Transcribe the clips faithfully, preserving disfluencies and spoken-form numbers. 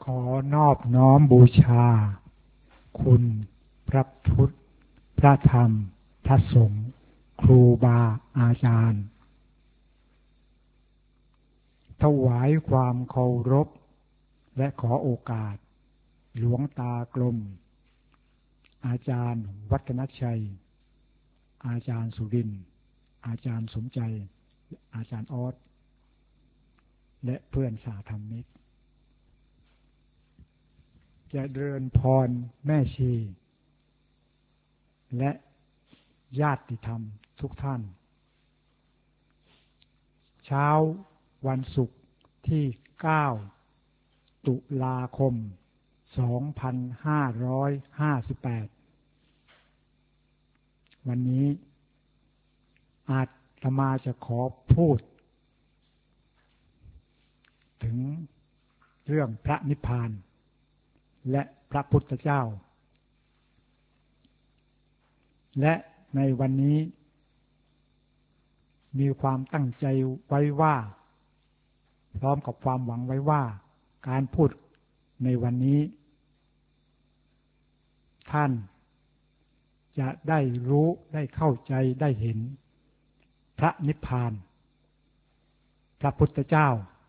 ขอนอบน้อมบูชาคุณพระพุทธพระธรรมพระสงฆ์ครูบาอาจารย์ถวายความเคารพและขอโอกาสหลวงตากลมอาจารย์วัฒนชัยอาจารย์สุรินทร์อาจารย์สมใจอาจารย์ออสและเพื่อนสาธมิกจะเจริญพรแม่ชีและญาติธรรมทุกท่านเช้าวันศุกร์ที่เก้าตุลาคมสองพันห้าร้อยห้าสิบแปดวันนี้อาตมาจะขอพูดถึงเรื่องพระนิพพานและพระพุทธเจ้าและในวันนี้มีความตั้งใจไว้ว่าพร้อมกับความหวังไว้ว่าการพูดในวันนี้ท่านจะได้รู้ได้เข้าใจได้เห็นพระนิพพานพระพุทธเจ้า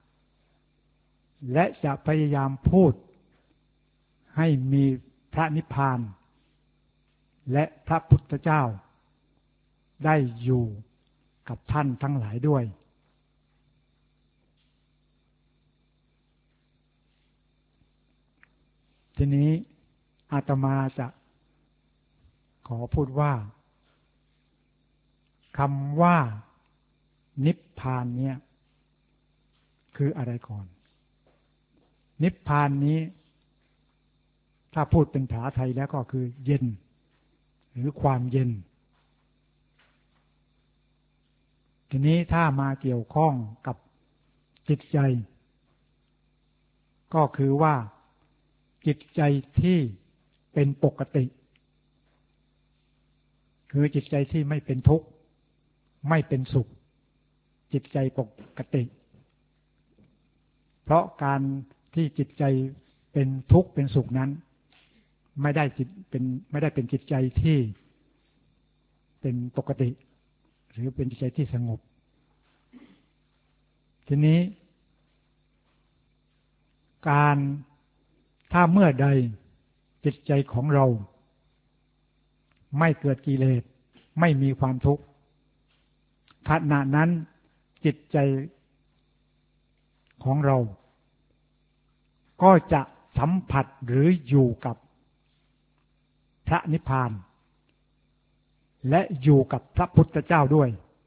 และจะพยายามพูดให้มีพระนิพพานและพระพุทธเจ้าได้อยู่กับท่านทั้งหลายด้วยทีนี้อาตมาจะขอพูดว่าคำว่านิพพานเนี่ยคืออะไรก่อนนิพพานนี้ถ้าพูดเป็นภาษาไทยแล้วก็คือเย็นหรือความเย็นทีนี้ถ้ามาเกี่ยวข้องกับจิตใจก็คือว่าจิตใจที่เป็นปกติคือจิตใจที่ไม่เป็นทุกข์ไม่เป็นสุขจิตใจปกติเพราะการที่จิตใจเป็นทุกข์เป็นสุขนั้นไม่ได้จิตเป็นไม่ได้เป็นจิตใจที่เป็นปกติหรือเป็นจิตใจที่สงบทีนี้การถ้าเมื่อใดจิตใจของเราไม่เกิดกิเลสไม่มีความทุกข์ขณะนั้นจิตใจของเราก็จะสัมผัสหรืออยู่กับพระนิพพานและอยู่กับพระพุทธเจ้าด้วย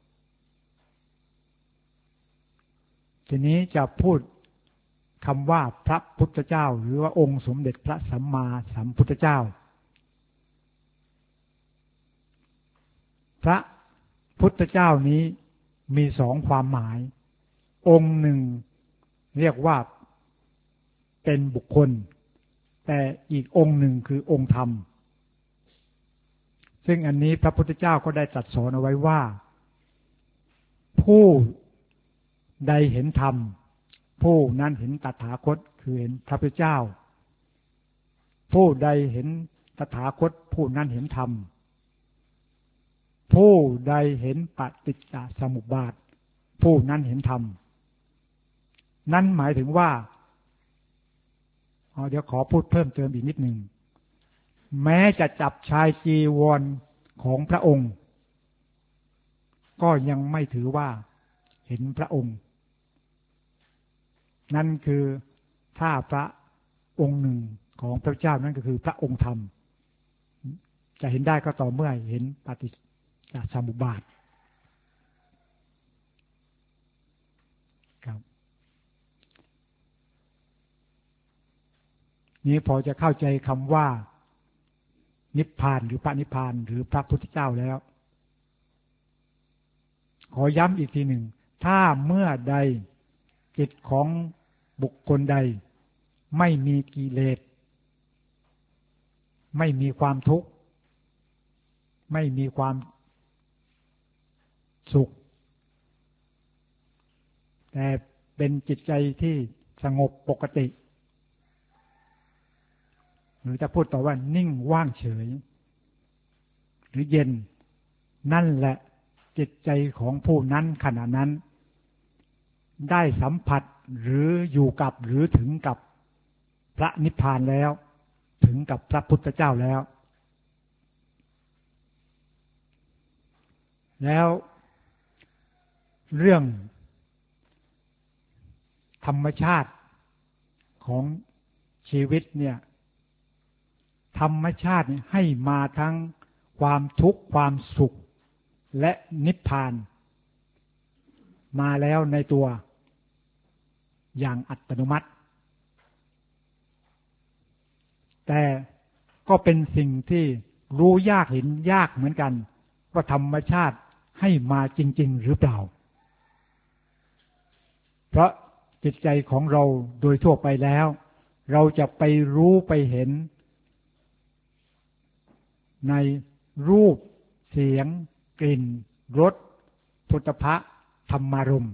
ทีนี้จะพูดคำว่าพระพุทธเจ้าหรือว่าองค์สมเด็จพระสัมมาสัมพุทธเจ้าพระพุทธเจ้านี้มีสองความหมายองค์หนึ่งเรียกว่าเป็นบุคคลแต่อีกองค์หนึ่งคือองค์ธรรมซึ่งอันนี้พระพุทธเจ้าก็ได้ตรัสสอนเอาไว้ว่าผู้ใดเห็นธรรมผู้นั้นเห็นตถาคตคือเห็นพระพุทธเจ้าผู้ใดเห็นตถาคตผู้นั้นเห็นธรรมผู้ใดเห็นปฏิจจสมุปบาทผู้นั้นเห็นธรรมนั่นหมายถึงว่าเดี๋ยวขอพูดเพิ่มเติมอีกนิดหนึ่งแม้จะจับชายจีวรของพระองค์ก็ยังไม่ถือว่าเห็นพระองค์นั่นคือถ้าพระองค์หนึ่งของพระเจ้านั่นก็คือพระองค์ธรรมจะเห็นได้ก็ต่อเมื่อเห็นปฏิจจสมุปบาทครับนี้พอจะเข้าใจคำว่านิพพานหรือพระนิพพานหรือพระพุทธเจ้าแล้วขอย้ำอีกทีหนึ่งถ้าเมื่อใดจิตของบุคคลใดไม่มีกิเลสไม่มีความทุกข์ไม่มีความสุขแต่เป็นจิตใจที่สงบปกติหรือจะพูดต่อว่านิ่งว่างเฉยหรือเย็นนั่นแหละจิตใจของผู้นั้นขณะนั้นได้สัมผัสหรืออยู่กับหรือถึงกับพระนิพพานแล้วถึงกับพระพุทธเจ้าแล้วแล้วเรื่องธรรมชาติของชีวิตเนี่ยธรรมชาติให้มาทั้งความทุกข์ความสุขและนิพพานมาแล้วในตัวอย่างอัตโนมัติแต่ก็เป็นสิ่งที่รู้ยากเห็นยากเหมือนกันว่าธรรมชาติให้มาจริงๆหรือเปล่าเพราะจิตใจของเราโดยทั่วไปแล้วเราจะไปรู้ไปเห็นในรูปเสียงกลิ่นรสโผฏฐัพพะธรรมารมณ์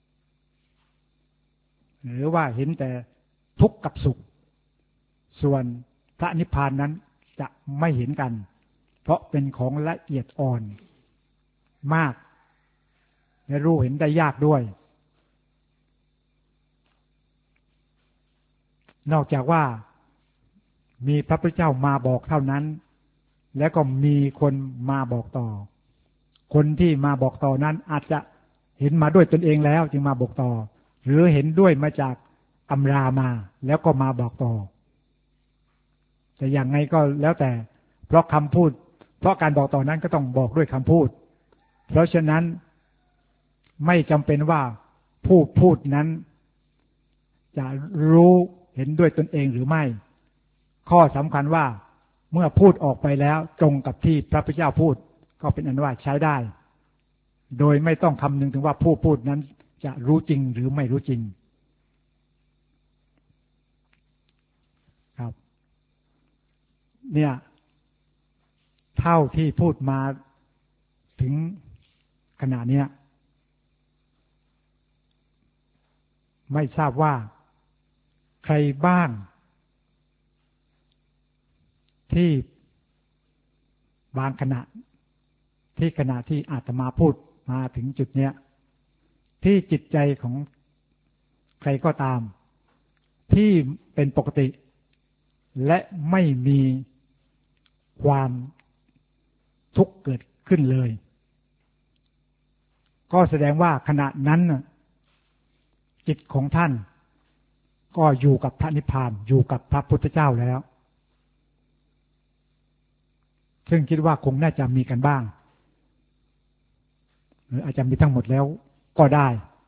หรือว่าเห็นแต่ทุกข์กับสุขส่วนพระนิพพานนั้นจะไม่เห็นกันเพราะเป็นของละเอียดอ่อนมากและรู้เห็นได้ยากด้วยนอกจากว่ามีพระพุทธเจ้ามาบอกเท่านั้นแล้วก็มีคนมาบอกต่อคนที่มาบอกต่อนั้นอาจจะเห็นมาด้วยตนเองแล้วจึงมาบอกต่อหรือเห็นด้วยมาจากตำรามาแล้วก็มาบอกต่อแต่อย่างไงก็แล้วแต่เพราะคำพูดเพราะการบอกต่อนั้นก็ต้องบอกด้วยคำพูดเพราะฉะนั้นไม่จำเป็นว่าผู้พูดนั้นจะรู้เห็นด้วยตนเองหรือไม่ข้อสำคัญว่าเมื่อพูดออกไปแล้วตรงกับที่พระพุทธเจ้าพูดก็เป็นอันว่าใช้ได้โดยไม่ต้องคำนึงถึงว่าผู้พูดนั้นจะรู้จริงหรือไม่รู้จริงครับเนี่ยเท่าที่พูดมาถึงขณะนี้ไม่ทราบว่าใครบ้างที่บางขณะที่ขณะที่อาตมาพูดมาถึงจุดเนี้ยที่จิตใจของใครก็ตามที่เป็นปกติและไม่มีความทุกข์เกิดขึ้นเลยก็แสดงว่าขณะนั้นจิตของท่านก็อยู่กับพระนิพพานอยู่กับพระพุทธเจ้าแล้วซึ่งคิดว่าคงน่าจะมีกันบ้างหรืออาจจะมีทั้งหมดแล้วก็ได้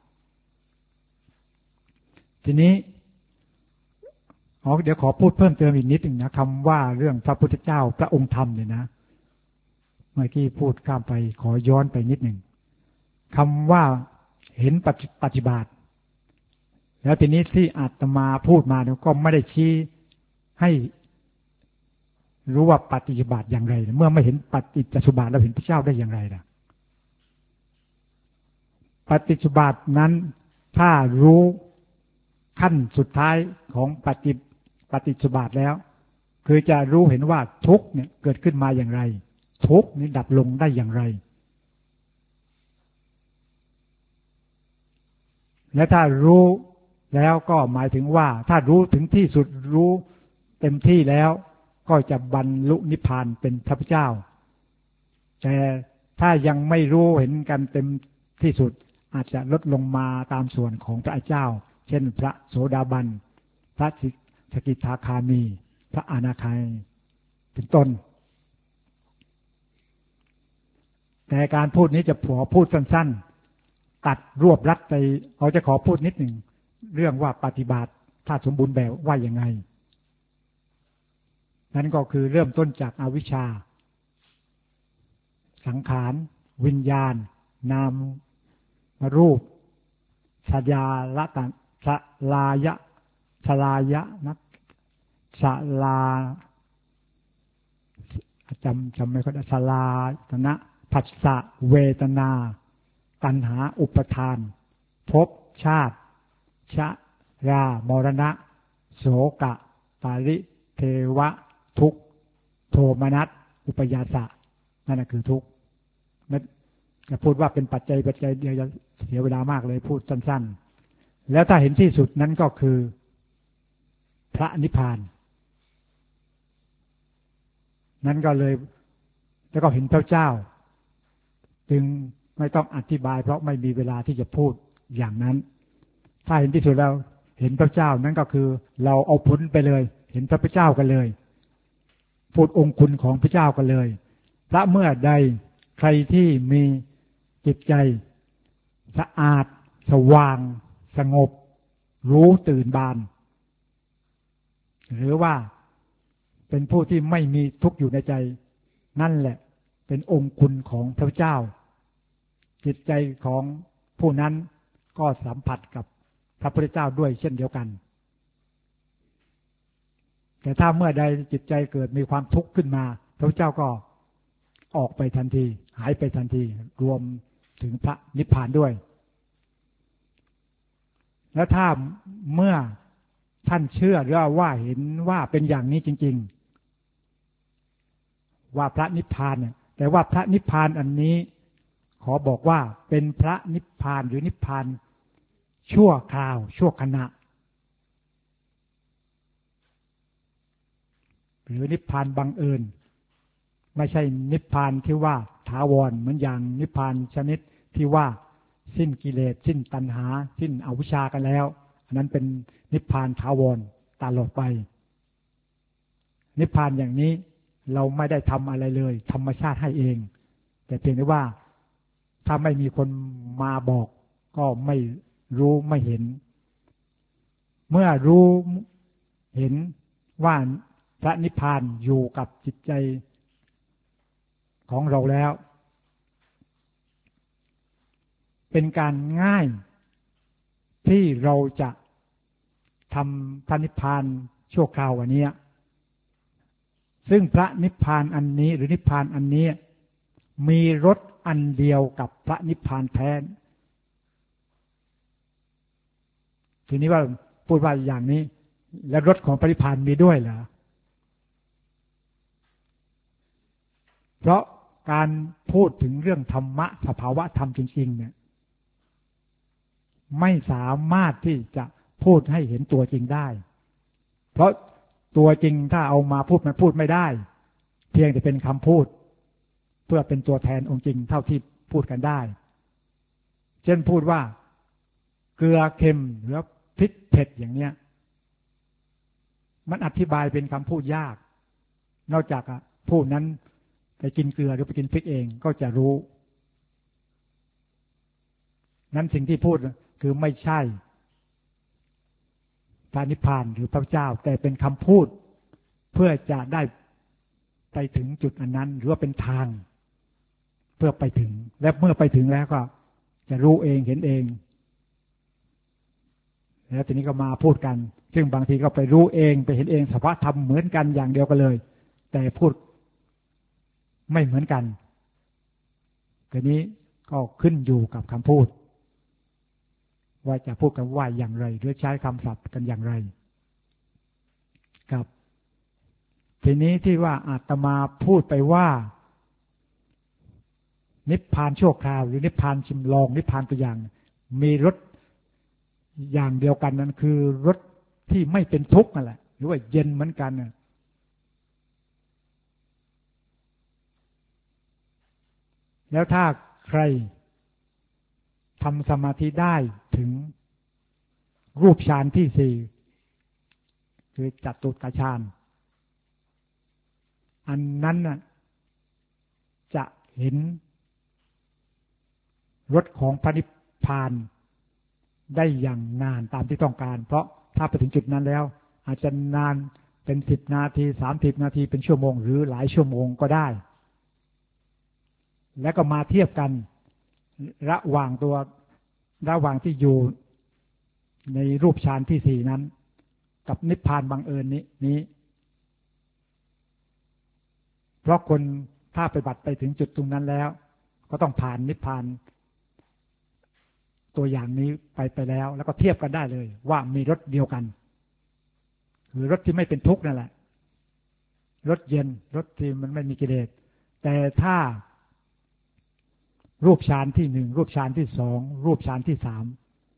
ทีนี้อ๋อเดี๋ยวขอพูดเพิ่มเติมอีกนิดหนึ่งนะคำว่าเรื่องพระพุทธเจ้าพระองค์ธรรมเนี่ยนะเมื่อกี้พูดข้ามไปขอย้อนไปนิดหนึ่งคำว่าเห็นปฏิบัติแล้วทีนี้ที่อาตมาพูดมาเนี่ยก็ไม่ได้ชี้ให้รู้ว่าปฏิบัติอย่างไรเมื่อไม่เห็นปฏิจจสุบาทแล้วเห็นพระเจ้าได้อย่างไรล่ะปฏิจจสุบาทนั้นถ้ารู้ขั้นสุดท้ายของปฏิปฏิจจสุบาทแล้วคือจะรู้เห็นว่าทุกข์เนี่ยเกิดขึ้นมาอย่างไรทุกข์นี้ดับลงได้อย่างไรและถ้ารู้แล้วก็หมายถึงว่าถ้ารู้ถึงที่สุดรู้เต็มที่แล้วก็จะบรรลุนิพพานเป็นพระพุทธเจ้าแต่ถ้ายังไม่รู้เห็นกันเต็มที่สุดอาจจะลดลงมาตามส่วนของพระเจ้าเช่นพระโสดาบันพระสกิทาคามีพระอนาคามีเป็นต้นแต่การพูดนี้จะขอพูดสั้นๆตัดรวบรัดไปเราจะขอพูดนิดหนึ่งเรื่องว่าปฏิบัติถ้าสมบูรณ์แบบว่ายังไงนั่นก็คือเริ่มต้นจากอวิชชาสังขารวิญญาณนามรูปสยาละตันสลายะสลายะนักสลาจำจำไม่ค่อยได้สลาตนะผัสสะเวทนาตัณหาอุปทานภพชาติชรามรณะโสกะปาริเทวะทุกข์โทมนัสอุปยาสะนั่นแหละคือทุกข์จะพูดว่าเป็นปัจจัยปัจจัยเดียวจะเสียเวลามากเลยพูดสั้นๆแล้วถ้าเห็นที่สุดนั้นก็คือพระนิพพานนั้นก็เลยแล้วก็เห็นพระเจ้าจึงไม่ต้องอธิบายเพราะไม่มีเวลาที่จะพูดอย่างนั้นถ้าเห็นที่สุดแล้วเห็นพระเจ้านั้นก็คือเราเอาพ้นไปเลยเห็นพระพุทธเจ้ากันเลยพูดองค์คุณของพระเจ้ากันเลยพระเมื่อใดใครที่มีจิตใจสะอาดสว่างสงบรู้ตื่นบานหรือว่าเป็นผู้ที่ไม่มีทุกข์อยู่ในใจนั่นแหละเป็นองค์คุณของพระเจ้าจิตใจของผู้นั้นก็สัมผัสกับพระพุทธเจ้าด้วยเช่นเดียวกันแต่ถ้าเมื่อใดจิตใจเกิดมีความทุกข์ขึ้นมาพระเจ้าก็ออกไปทันทีหายไปทันทีรวมถึงพระนิพพานด้วยแล้วถ้าเมื่อท่านเชื่อหรือว่าเห็นว่าเป็นอย่างนี้จริงๆว่าพระนิพพานเนี่ยแต่ว่าพระนิพพานอันนี้ขอบอกว่าเป็นพระนิพพานหรือนิพพานชั่วคราวชั่วขณะหรือนิพพานบังเอิญไม่ใช่นิพพานที่ว่าถาวรเหมือนอย่างนิพพานชนิดที่ว่าสิ้นกิเลสสิ้นตัณหาสิ้นอวิชชากันแล้วอันนั้นเป็นนิพพานถาวรตลอดไปนิพพานอย่างนี้เราไม่ได้ทำอะไรเลยธรรมชาติให้เองแต่เพียงแต่ว่าถ้าไม่มีคนมาบอกก็ไม่รู้ไม่เห็นเมื่อรู้เห็นว่าพระนิพพานอยู่กับจิตใจของเราแล้วเป็นการง่ายที่เราจะทำพระนิพพานชั่วคราวอันนี้ซึ่งพระนิพพานอันนี้หรือนิพพานอันนี้มีรสอันเดียวกับพระนิพพานแท้ทีนี้ว่าพูดว่าอย่างนี้แล้วรสของพระนิพพานมีด้วยเหรอเพราะการพูดถึงเรื่องธรรมะสภาวะธรรมจริงๆเนี่ยไม่สามารถที่จะพูดให้เห็นตัวจริงได้เพราะตัวจริงถ้าเอามาพูดมันพูดไม่ได้เพียงแต่เป็นคำพูดเพื่อเป็นตัวแทนองค์จริงเท่าที่พูดกันได้เช่นพูดว่าเกลือเค็มหรือพริกเผ็ดอย่างเนี้ยมันอธิบายเป็นคำพูดยากนอกจากผู้นั้นไปกินเกลือหรือไปกินพริกเองก็จะรู้นั้นสิ่งที่พูดคือไม่ใช่พระนิพพานหรือพระเจ้าแต่เป็นคำพูดเพื่อจะได้ไปถึงจุดอันนั้นหรือว่าเป็นทางเพื่อไปถึงและเมื่อไปถึงแล้วก็จะรู้เองเห็นเองแล้วทีนี้ก็มาพูดกันซึ่งบางทีก็ไปรู้เองไปเห็นเองสภาวะธรรมเหมือนกันอย่างเดียวกันเลยแต่พูดไม่เหมือนกันทีนี้ก็ขึ้นอยู่กับคำพูดว่าจะพูดกันว่าอย่างไรหรือใช้คำศัพท์กันอย่างไรครับทีนี้ที่ว่าอาตมาพูดไปว่านิพพานชั่วคราวหรือนิพพานชิมลองนิพพานตัวอย่างมีรสอย่างเดียวกันนั้นคือรสที่ไม่เป็นทุกข์นั่นแหละหรือว่าเย็นเหมือนกันแล้วถ้าใครทำสมาธิได้ถึงรูปฌานที่สี่คือจัตุตฌานอันนั้นน่ะจะเห็นรสของพระนิพพานได้อย่างนานตามที่ต้องการเพราะถ้าไปถึงจุดนั้นแล้วอาจจะนานเป็นสิบนาทีสามสิบนาทีเป็นชั่วโมงหรือหลายชั่วโมงก็ได้แล้วก็มาเทียบกันระหว่างตัวระหว่างที่อยู่ในรูปฌานที่สี่นั้นกับนิพพานบังเอิญนี้นี้เพราะคนถ้าไปบัติไปถึงจุดตรงนั้นแล้วก็ต้องผ่านนิพพานตัวอย่างนี้ไปไปแล้วแล้วก็เทียบกันได้เลยว่ามีรสเดียวกันคือรสที่ไม่เป็นทุกข์นั่นแหละรสเย็นรสที่มันไม่มีกิเลสแต่ถ้ารูปฌานที่หนึ่งรูปฌานที่สองรูปฌานที่สาม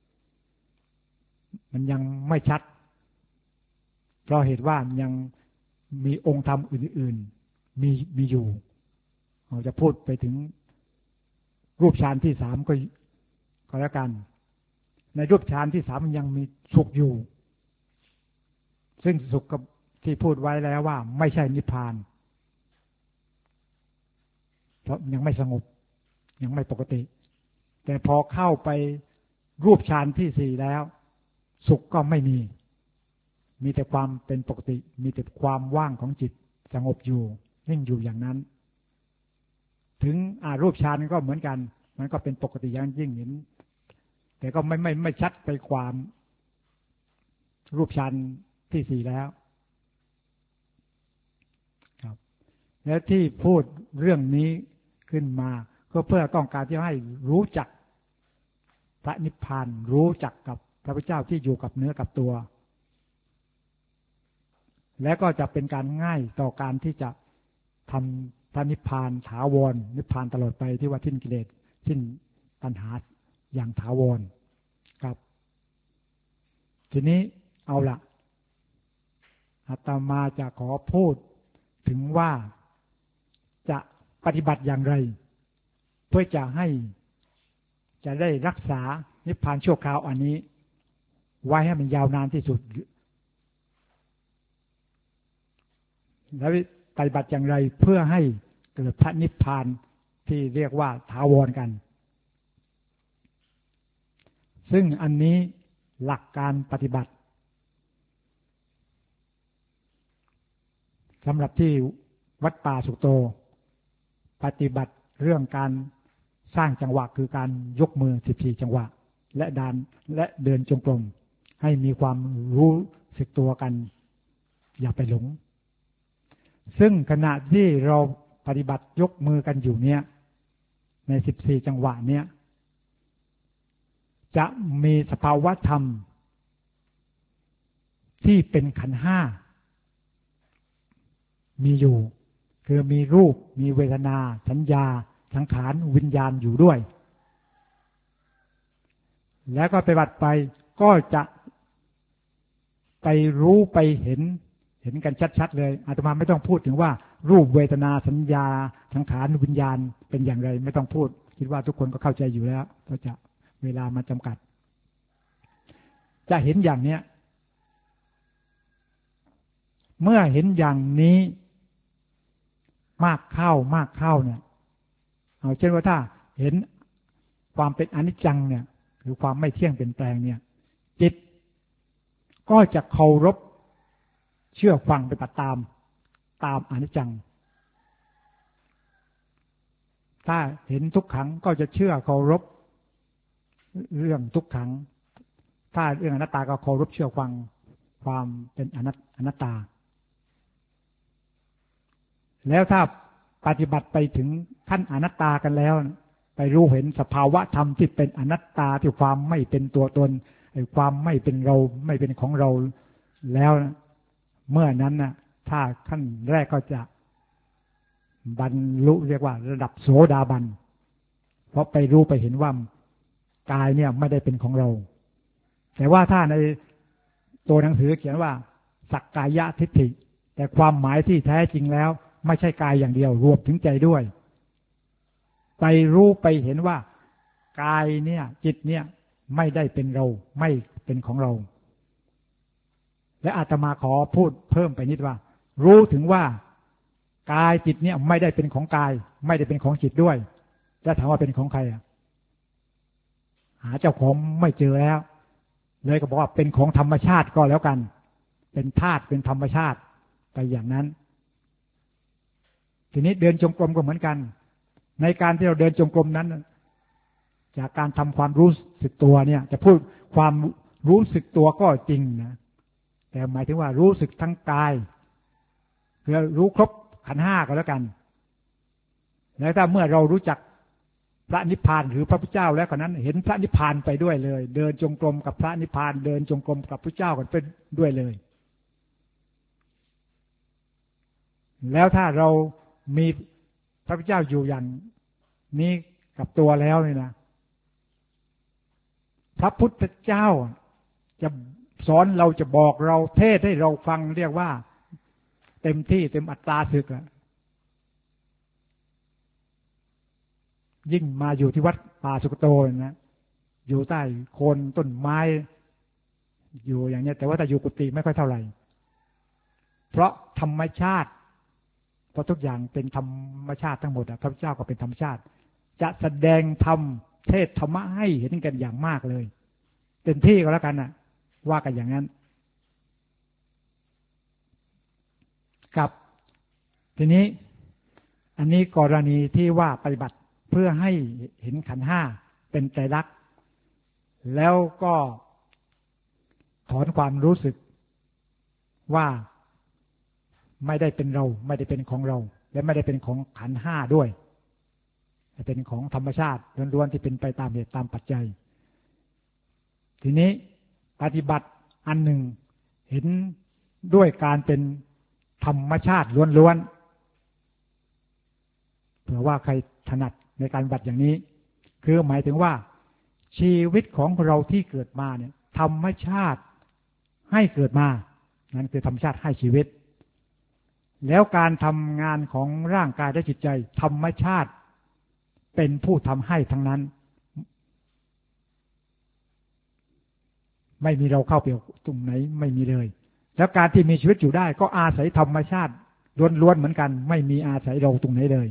มันยังไม่ชัดเพราะเหตุว่ายังมีองค์ธรรมอื่นๆมีมีอยู่เราจะพูดไปถึงรูปฌานที่สามก็ก็แล้วกันในรูปฌานที่สามมันยังมีสุขอยู่ซึ่งสุขกับที่พูดไว้แล้วว่าไม่ใช่นิพพานเพราะยังไม่สงบยังไม่ปกติแต่พอเข้าไปรูปฌานที่สี่แล้วสุขก็ไม่มีมีแต่ความเป็นปกติมีแต่ความว่างของจิตสงบอยู่นิ่งอยู่อย่างนั้นถึงอารูปฌานก็เหมือนกันมันก็เป็นปกติอย่างยิ่งเห็นแต่ก็ไม่ไม่ไม่ชัดไปความรูปฌานที่สี่แล้วครับและที่พูดเรื่องนี้ขึ้นมาก็เพื่อต้องการที่ให้รู้จักพระนิพพานรู้จักกับพระพุทธเจ้าที่อยู่กับเนื้อกับตัวและก็จะเป็นการง่ายต่อการที่จะทำพระนิพพานถาวรนิพพานตลอดไปที่ว่าสิ้นกิเลสสิ้นตัณหาอย่างถาวรครับทีนี้เอาละอาตมาจะขอพูดถึงว่าจะปฏิบัติอย่างไรเพื่อจะให้จะได้รักษานิพพานชั่วคราวอันนี้ไว้ให้มันยาวนานที่สุดแล้วปฏิบัติอย่างไรเพื่อให้เกิดพระนิพพานที่เรียกว่าถาวรกันซึ่งอันนี้หลักการปฏิบัติสำหรับที่วัดป่าสุโตปฏิบัติเรื่องการสร้างจังหวะคือการยกมือสิบสี่จังหวะและดานและเดินจงกรมให้มีความรู้สึกตัวกันอย่าไปหลงซึ่งขณะที่เราปฏิบัติยกมือกันอยู่เนี้ยในสิบสี่จังหวะเนี้ยจะมีสภาวะธรรมที่เป็นขันธ์ห้ามีอยู่คือมีรูปมีเวทนาสัญญาสังขารวิญญาณอยู่ด้วยแล้วก็ปฏิบัติไปก็จะไปรู้ไปเห็นเห็นกันชัดๆเลยอาตมาไม่ต้องพูดถึงว่ารูปเวทนาสัญญาสังขารวิญญาณเป็นอย่างไรไม่ต้องพูดคิดว่าทุกคนก็เข้าใจอยู่แล้วก็จะเวลามาจำกัดจะเห็นอย่างเนี้ยเมื่อเห็นอย่างนี้มากเข้ามากเข้าเนี่ยเอาเช่นว่าถ้าเห็นความเป็นอนิจจังเนี่ยหรือความไม่เที่ยงเปลี่ยนแปลงเนี่ยจิตก็จะเคารพเชื่อฟังไปตามตามอนิจจังถ้าเห็นทุกขังก็จะเชื่อเคารพเรื่องทุกขังถ้าเรื่องอนัตตาก็เคารพเชื่อฟังความเป็นอนัตตาแล้วถ้าปฏิบัติไปถึงขั้นอนัตตากันแล้วไปรู้เห็นสภาวะธรรมที่เป็นอนัตตาที่ความไม่เป็นตัวตนไอ้ความไม่เป็นเราไม่เป็นของเราแล้วเมื่อนั้นน่ะถ้าขั้นแรกก็จะบรรลุเรียกว่าระดับโสดาบันเพราะไปรู้ไปเห็นว่ากายเนี่ยไม่ได้เป็นของเราแต่ว่าถ้าในตัวหนังสือเขียนว่าสักกายทิฏฐิแต่ความหมายที่แท้จริงแล้วไม่ใช่กายอย่างเดียวรวมถึงใจด้วยไปรู้ไปเห็นว่ากายเนี่ยจิตเนี่ยไม่ได้เป็นเราไม่เป็นของเราและอาตมาขอพูดเพิ่มไปนิดว่ารู้ถึงว่ากายจิตเนี่ยไม่ได้เป็นของกายไม่ได้เป็นของจิตด้วยแล้วถามว่าเป็นของใครอ่ะหาเจ้าของไม่เจอแล้วเลยก็บอกว่าเป็นของธรรมชาติก็แล้วกันเป็นธาตุเป็นธรรมชาติไปอย่างนั้นทีนี้เดินจงกรมก็เหมือนกันในการที่เราเดินจงกรมนั้นจากการทำความรู้สึกตัวเนี่ยจะพูดความรู้สึกตัวก็จริงนะแต่หมายถึงว่ารู้สึกทั้งกายคือรู้ครบขันธ์ห้าก็แล้วกันแล้วถ้าเมื่อเรารู้จักพระนิพพานหรือพระพุทธเจ้าแล้วคนนั้นเห็นพระนิพพานไปด้วยเลยเดินจงกรมกับพระนิพพานเดินจงกรมกับพระเจ้ากันไปด้วยเลยแล้วถ้าเรามีพระพุทธเจ้าอยู่อย่างนี้กับตัวแล้วนี่นะพระพุทธเจ้าจะสอนเราจะบอกเราเทศให้เราฟังเรียกว่าเต็มที่เต็มอัตราศึกอะยิ่งมาอยู่ที่วัดป่าสุกโตนะอยู่ใต้โคนต้นไม้อยู่อย่างนี้แต่ว่าแต่อยู่กุฏิไม่ค่อยเท่าไหร่เพราะธรรมชาติเพราะทุกอย่างเป็นธรรมชาติทั้งหมดพระพุทธเจ้าก็เป็นธรรมชาติจะแสดงธรรมเทศธรรมะให้เห็นกันอย่างมากเลยเต็มที่ก็แล้วกันนะว่ากันอย่างนั้นกับทีนี้อันนี้กรณีที่ว่าปฏิบัติเพื่อให้เห็นขันธ์ห้าเป็นไตรลักษณ์แล้วก็ถอนความรู้สึกว่าไม่ได้เป็นเราไม่ได้เป็นของเราและไม่ได้เป็นของขันธ์ห้าด้วยเป็นของธรรมชาติล้วนๆที่เป็นไปตามเหตุตามปัจจัยทีนี้ปฏิบัติอันหนึ่งเห็นด้วยการเป็นธรรมชาติล้วนๆเผื่อว่าใครถนัดในการปฏิบัติอย่างนี้คือหมายถึงว่าชีวิตของเราที่เกิดมาเนี่ยธรรมชาติให้เกิดมานั่นคือธรรมชาติให้ชีวิตแล้วการทำงานของร่างกายและจิตใจธรรมชาติเป็นผู้ทำให้ทั้งนั้นไม่มีเราเข้าไปตรงไหนไม่มีเลยแล้วการที่มีชีวิตอยู่ได้ก็อาศัยธรรมชาติล้วนๆเหมือนกันไม่มีอาศัยเราตรงไหนเลย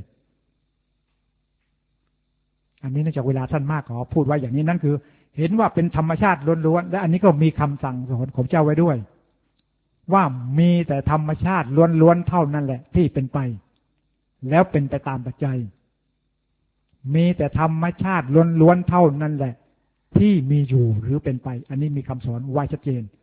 อันนี้เนื่องจากเวลาสั้นมากขอพูดไว้อย่างนี้นั่นคือเห็นว่าเป็นธรรมชาติล้วนๆและอันนี้ก็มีคำสั่งสอนของเจ้าไว้ด้วยว่ามีแต่ธรรมชาติล้วนๆเท่านั้นแหละที่เป็นไปแล้วเป็นไปตามปัจจัยมีแต่ธรรมชาติล้วนๆเท่านั้นแหละที่มีอยู่หรือเป็นไปอันนี้มีคำสอนไว้ชัดเจน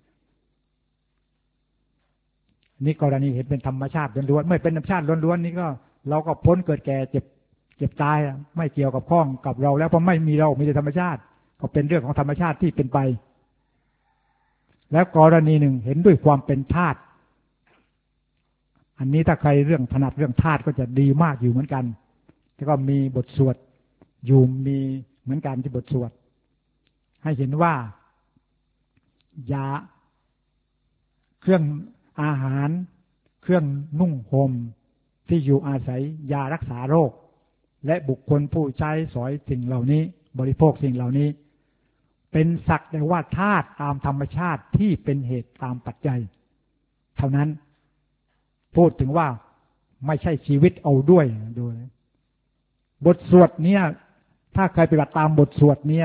นี่กรณีเห็นเป็นธรรมชาติล้วนๆไม่เป็นธรรมชาติล้วนๆนี่ก็เราก็พ้นเกิดแก่เจ็บเจ็บตายไม่เกี่ยวกับข้องกับเราแล้วเพราะไม่มีเรามีแต่ธรรมชาติก็เป็นเรื่องของธรรมชาติที่เป็นไปแล้วกรณีหนึ่งเห็นด้วยความเป็นธาตุอันนี้ถ้าใครเรื่องถนัดเรื่องธาตุก็จะดีมากอยู่เหมือนกันแล้วก็มีบทสวดอยู่มีเหมือนกันที่บทสวดให้เห็นว่ายาเครื่องอาหารเครื่องนุ่งห่มที่อยู่อาศัยยารักษาโรคและบุคคลผู้ใช้สอยสิ่งเหล่านี้บริโภคสิ่งเหล่านี้เป็นสักแต่ว่าธาตุตามธรรมชาติที่เป็นเหตุตามปัจจัยเท่านั้นพูดถึงว่าไม่ใช่ชีวิตเอาด้วยดูบทสวดเนี่ยถ้าใครปฏิบัติตามบทสวดเนี่ย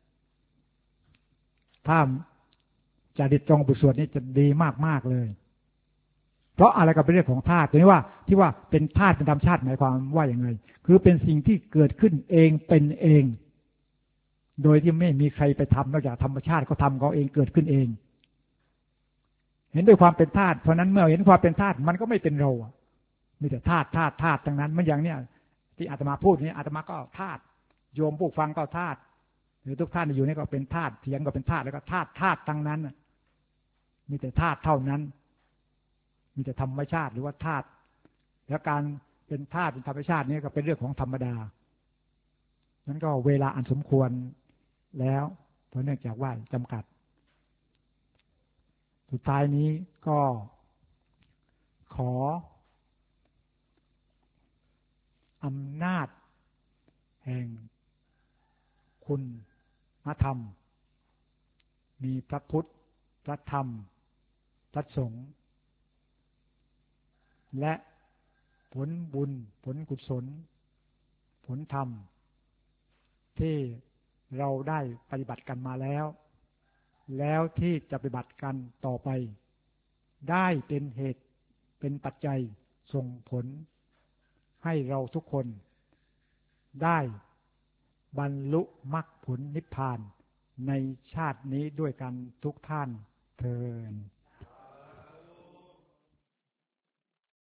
ถ้าจะดิดตรงบทสวดนี้จะดีมากๆเลยเพราะอะไรก็เป็นเรื่องของธาตุที่ว่าที่ว่าเป็นธาตุเป็นธรรมชาติหมายความว่าอย่างไรคือเป็นสิ่งที่เกิดขึ้นเองเป็นเองโดยที่ไม่มีใครไปทำนอกจากธรรมชาติเขาทำเขาเองเกิดขึ้นเองเห็นด้วยความเป็นธาตุเพราะนั้นเมื่อเห็นความเป็นธาตุมันก็ไม่เป็นเรามีแต่ธาตุธาตุธาตุทั้งนั้นมันอย่างเนี้ยที่อาตมาพูดนี้อาตมาก็ธาตุโยมผู้ฟังก็ธาตุหรือทุกท่านอยู่นี่ก็เป็นธาตุเถียงก็เป็นธาตุแล้วก็ธาตุธาตุทั้งนั้นมีแต่ธาตุเท่านั้นมีแต่ธรรมชาติหรือว่าธาตุแล้วการเป็นธาตุเป็นธรรมชาตินี้ก็เป็นเรื่องของธรรมดานั้นก็เวลาอันสมควรแล้วเพราะเนื่องจากว่าจำกัดสุดท้ายนี้ก็ขออำนาจแห่งคุณธรรมมีพระพุทธพระธรรมพระสงฆ์และผลบุญผลกุศลผลธรรมที่เราได้ปฏิบัติกันมาแล้วแล้วที่จะปฏิบัติกันต่อไปได้เป็นเหตุเป็นปัจจัยส่งผลให้เราทุกคนได้บรรลุมรรคผลนิพพานในชาตินี้ด้วยกันทุกท่านเทอญ